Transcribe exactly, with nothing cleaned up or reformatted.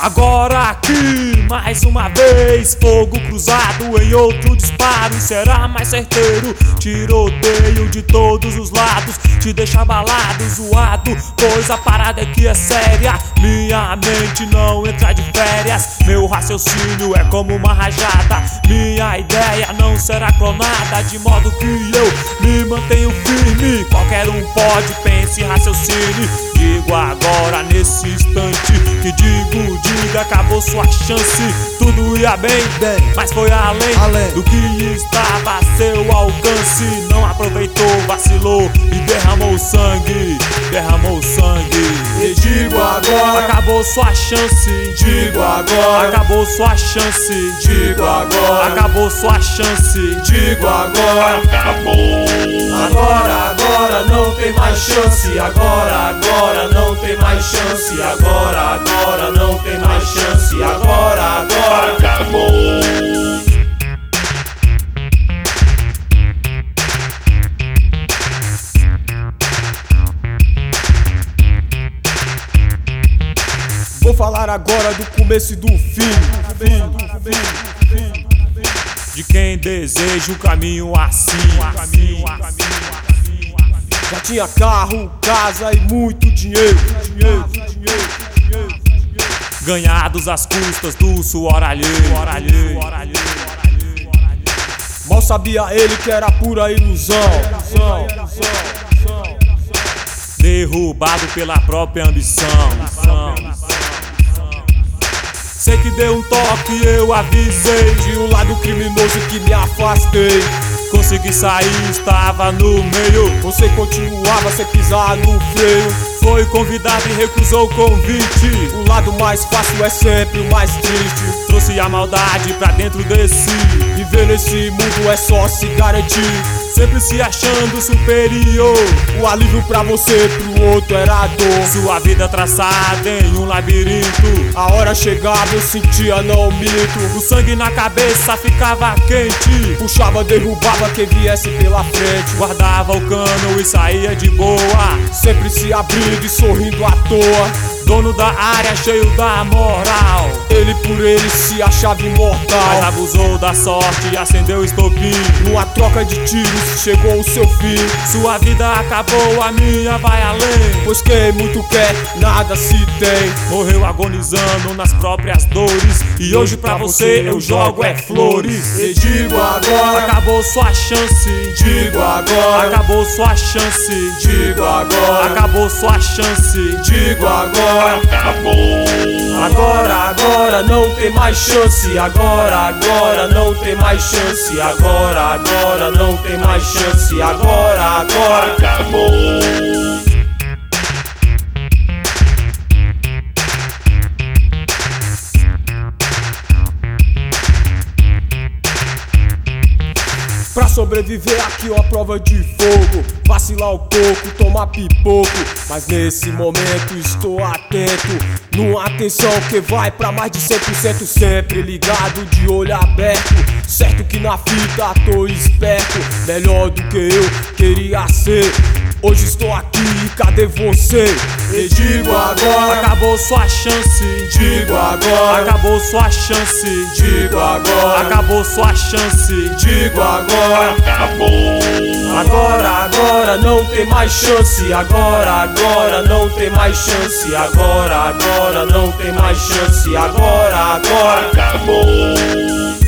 Agora aqui, mais uma vez, fogo cruzado em outro disparo. Será mais certeiro, tiroteio de todos os lados, te deixa abalado, zoado, pois a parada aqui é séria. Minha mente não entra de férias, meu raciocínio é como uma rajada. Minha ideia não será clonada, de modo que eu me mantenho firme. Qualquer um pode, pense, raciocine. Digo agora, nesse instante, que digo, diga, acabou sua chance. Tudo ia bem, bem, mas foi além, além do que estava a seu alcance. Não aproveitou, vacilou e derramou sangue, derramou sangue. E digo agora, acabou sua chance. Digo agora, acabou sua chance. Digo agora, acabou sua chance. Digo agora, acabou. Agora, agora não tem mais chance. Agora, agora não tem mais chance. Agora, agora não tem mais chance. Agora, agora acabou. Vou falar agora do começo e do fim, fim, fim, fim. De quem deseja um caminho assim, assim. Já tinha carro, casa e muito dinheiro, dinheiro, dinheiro, dinheiro. Ganhados às custas do suor alheio. Mal sabia ele que era pura ilusão. Derrubado pela própria ambição. Sei que deu um toque, eu avisei. De um lado criminoso que me afastei. Consegui sair, estava no meio. Você continuava sem pisar no freio. Foi convidado e recusou o convite. O lado mais fácil é sempre o mais triste. Trouxe a maldade pra dentro desse. Viver nesse mundo é só se garantir. Sempre se achando superior. O alívio pra você, pro outro era a dor. Sua vida traçada em um labirinto. A hora chegava, eu sentia, não minto. O sangue na cabeça ficava quente. Puxava, derrubava quem viesse pela frente. Guardava o cano e saía de boa. Sempre se abrindo e sorrindo à toa. Dono da área, cheio da moral. Ele por ele se achava imortal. Mas abusou da sorte e acendeu o estopim. Numa troca de tiros chegou o seu fim. Sua vida acabou, a minha vai além. Pois quem muito quer, nada se tem. Morreu agonizando nas próprias dores. E hoje pra você eu jogo é flores. E digo agora, acabou sua chance. Digo agora, acabou sua chance. Digo agora, acabou sua chance. Digo agora, acabou. Agora, agora não tem mais chance. Agora, agora não tem mais chance. Agora, agora não tem mais chance. Agora, agora acabou. Pra sobreviver aqui ó, a prova de fogo. Vacilar um pouco, tomar pipoco. Mas nesse momento estou atento. Numa atenção que vai pra mais de cem por cento. Sempre ligado, de olho aberto. Certo que na fita tô esperto. Melhor do que eu queria ser. Hoje estou aqui e cadê você? E digo agora, acabou sua chance. Digo agora, acabou sua chance. Digo agora, acabou sua chance. Digo agora, acabou. Agora, agora não tem mais chance. Agora, agora não tem mais chance. Agora, agora não tem mais chance. Agora, agora acabou.